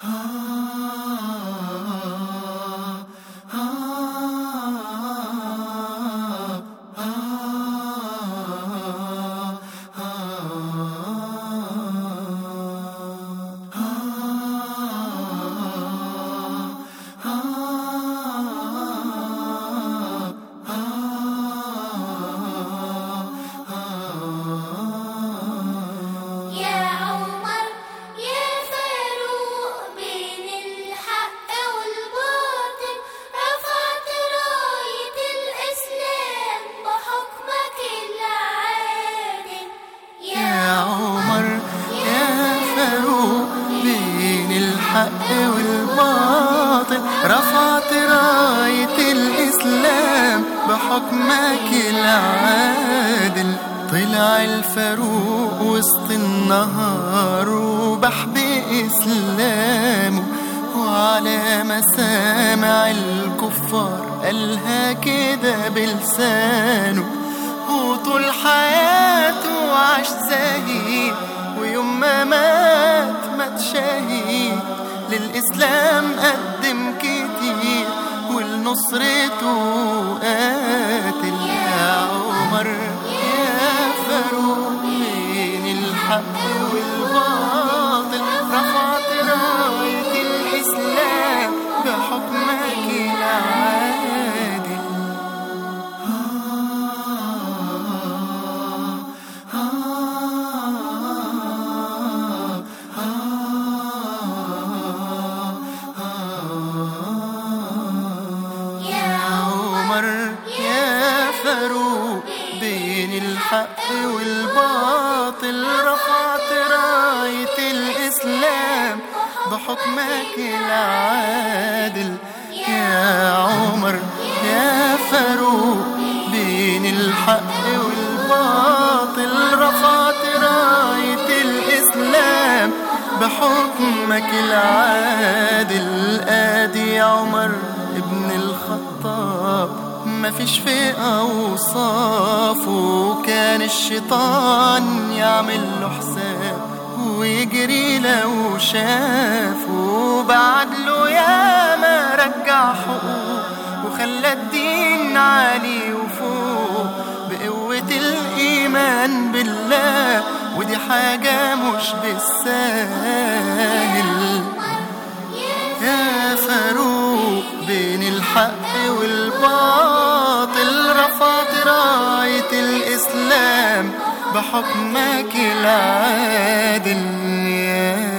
الحق والباطل، رفعت راية الإسلام بحكمك العادل. طلع الفاروق وسط النهار وبح بإسلامه، وعلى مسامع الكفار قالها كده بلسانه. وطول حياته عاش زهيد، ويوم ما مات شهيد. للإسلام قدم كتير ولنصرته قاتل. يا عمر يا فاروق بين الحق والباطل، رفعت راية الإسلام بحكمك العادل. يا فاروق بين الحق والباطل، رفعت راية الإسلام بحكمك العادل. يا عمر يا فاروق بين الحق والباطل، رفعت راية الإسلام بحكمك العادل. آدي عمر ابن الخطاب مفيش في أوصافه، كان الشيطان يعمل له حساب ويجري لو شافه. بعدله ياما رجع حقوق وخلى الدين عالي وفوق بقوة الإيمان بالله، ودي حاجة مش بالساهل. يا فاروق بين الحق والباطل، رفعت راية الإسلام بحكمك العادل.